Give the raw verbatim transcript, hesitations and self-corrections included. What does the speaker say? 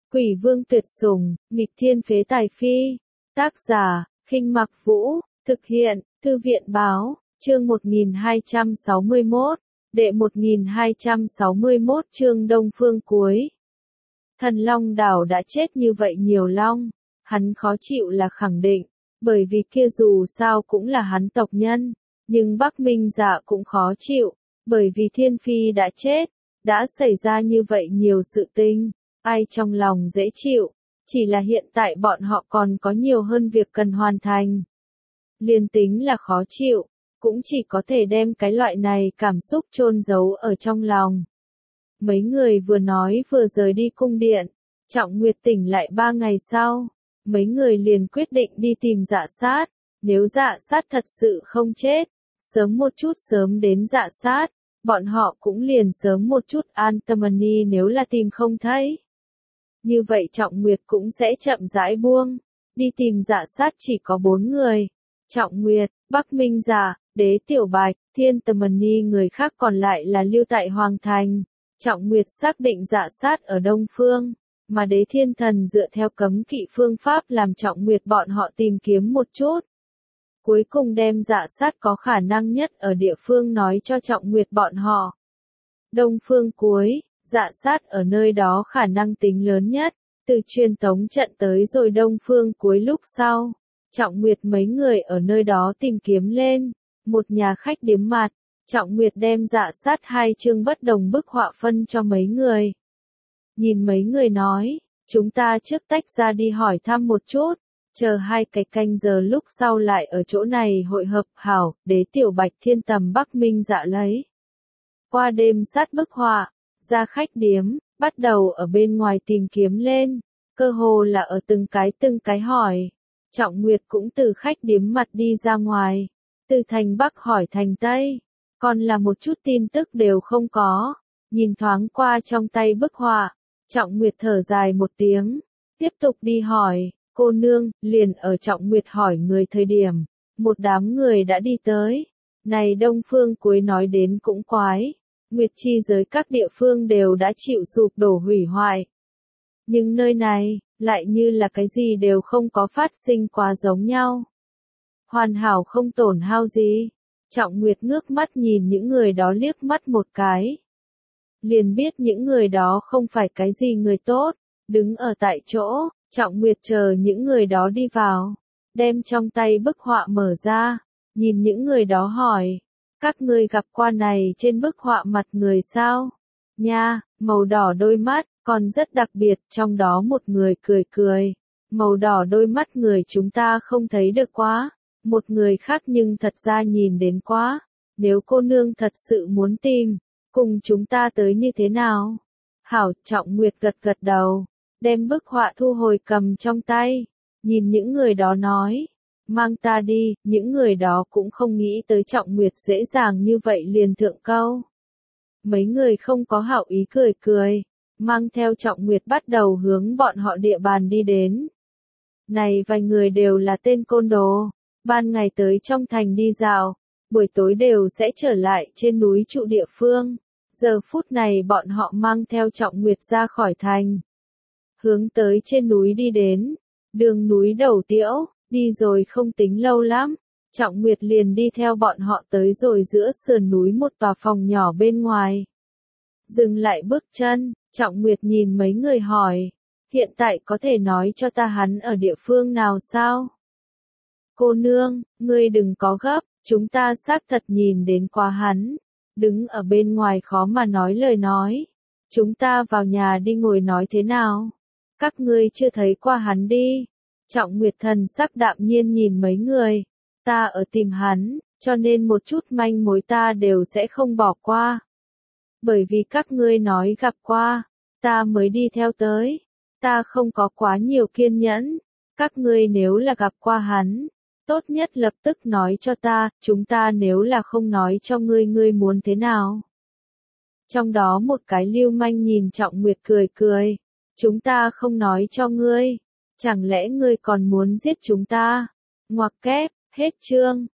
Quỷ vương tuyệt sủng, nghịch thiên phế tài phi. Tác giả, Khinh Mặc Vũ, thực hiện, Thư viện báo, chương một nghìn hai trăm sáu mươi mốt, đệ một nghìn hai trăm sáu mươi mốt chương Đông Phương cuối. Thần Long đảo đã chết như vậy nhiều long, hắn khó chịu là khẳng định, bởi vì kia dù sao cũng là hắn tộc nhân, nhưng Bắc Minh Dạ cũng khó chịu, bởi vì Thiên Phi đã chết, đã xảy ra như vậy nhiều sự tình, ai trong lòng dễ chịu, chỉ là hiện tại bọn họ còn có nhiều hơn việc cần hoàn thành. Liên tính là khó chịu, cũng chỉ có thể đem cái loại này cảm xúc chôn giấu ở trong lòng. Mấy người vừa nói vừa rời đi cung điện, Trọng Nguyệt tỉnh lại ba ngày sau, mấy người liền quyết định đi tìm Dạ Sát, nếu Dạ Sát thật sự không chết, sớm một chút sớm đến Dạ Sát, bọn họ cũng liền sớm một chút an tâm đi nếu là tìm không thấy. Như vậy Trọng Nguyệt cũng sẽ chậm rãi buông, đi tìm Dạ Sát chỉ có bốn người, Trọng Nguyệt, Bắc Minh Dạ, Đế Tiểu Bạch, Thiên Tầm Ni, người khác còn lại là lưu tại Hoàng Thành. Trọng Nguyệt xác định Dạ Sát ở Đông Phương, mà Đế Thiên Thần dựa theo cấm kỵ phương pháp làm Trọng Nguyệt bọn họ tìm kiếm một chút. Cuối cùng đem Dạ Sát có khả năng nhất ở địa phương nói cho Trọng Nguyệt bọn họ. Đông Phương cuối, Dạ Sát ở nơi đó khả năng tính lớn nhất, từ truyền tống trận tới rồi Đông Phương cuối lúc sau. Trọng Nguyệt mấy người ở nơi đó tìm kiếm lên, một nhà khách điếm mặt, Trọng Nguyệt đem Dạ Sát hai chương bất đồng bức họa phân cho mấy người. Nhìn mấy người nói, chúng ta trước tách ra đi hỏi thăm một chút, chờ hai cái canh giờ lúc sau lại ở chỗ này hội hợp hảo, Đế Tiểu Bạch, Thiên Tầm, Bắc Minh Dạ lấy. Qua đêm sát bức họa, ra khách điếm, bắt đầu ở bên ngoài tìm kiếm lên, cơ hồ là ở từng cái từng cái hỏi. Trọng Nguyệt cũng từ khách điếm mặt đi ra ngoài, từ thành Bắc hỏi thành Tây, còn là một chút tin tức đều không có, nhìn thoáng qua trong tay bức họa, Trọng Nguyệt thở dài một tiếng, tiếp tục đi hỏi, cô nương, liền ở Trọng Nguyệt hỏi người thời điểm, một đám người đã đi tới, này Đông Phương cuối nói đến cũng quái, Nguyệt chi giới các địa phương đều đã chịu sụp đổ hủy hoại. Nhưng nơi này, lại như là cái gì đều không có phát sinh quá giống nhau. Hoàn hảo không tổn hao gì. Trọng Nguyệt ngước mắt nhìn những người đó liếc mắt một cái. Liền biết những người đó không phải cái gì người tốt, đứng ở tại chỗ, Trọng Nguyệt chờ những người đó đi vào, đem trong tay bức họa mở ra, nhìn những người đó hỏi, các ngươi gặp qua này trên bức họa mặt người sao? Nha, màu đỏ đôi mắt, còn rất đặc biệt, trong đó một người cười cười, màu đỏ đôi mắt người chúng ta không thấy được quá, một người khác nhưng thật ra nhìn đến quá, nếu cô nương thật sự muốn tìm, cùng chúng ta tới như thế nào? Hảo, Trọng Nguyệt gật gật đầu, đem bức họa thu hồi cầm trong tay, nhìn những người đó nói, mang ta đi, những người đó cũng không nghĩ tới Trọng Nguyệt dễ dàng như vậy liền thượng câu. Mấy người không có hảo ý cười cười, mang theo Trọng Nguyệt bắt đầu hướng bọn họ địa bàn đi đến. Này vài người đều là tên côn đồ, ban ngày tới trong thành đi dạo, buổi tối đều sẽ trở lại trên núi trụ địa phương. Giờ phút này bọn họ mang theo Trọng Nguyệt ra khỏi thành, hướng tới trên núi đi đến, đường núi đầu tiễu, đi rồi không tính lâu lắm, Trọng Nguyệt liền đi theo bọn họ tới rồi giữa sườn núi một tòa phòng nhỏ bên ngoài. Dừng lại bước chân, Trọng Nguyệt nhìn mấy người hỏi, hiện tại có thể nói cho ta hắn ở địa phương nào sao? Cô nương, ngươi đừng có gấp, chúng ta xác thật nhìn đến qua hắn, đứng ở bên ngoài khó mà nói lời nói. Chúng ta vào nhà đi ngồi nói thế nào? Các ngươi chưa thấy qua hắn đi. Trọng Nguyệt thần sắc đạm nhiên nhìn mấy người, ta ở tìm hắn, cho nên một chút manh mối ta đều sẽ không bỏ qua. Bởi vì các ngươi nói gặp qua, ta mới đi theo tới, ta không có quá nhiều kiên nhẫn, các ngươi nếu là gặp qua hắn, tốt nhất lập tức nói cho ta, chúng ta nếu là không nói cho ngươi ngươi muốn thế nào. Trong đó một cái lưu manh nhìn Trọng Nguyệt cười cười, chúng ta không nói cho ngươi, chẳng lẽ ngươi còn muốn giết chúng ta? Ngoặc kép, hết chương.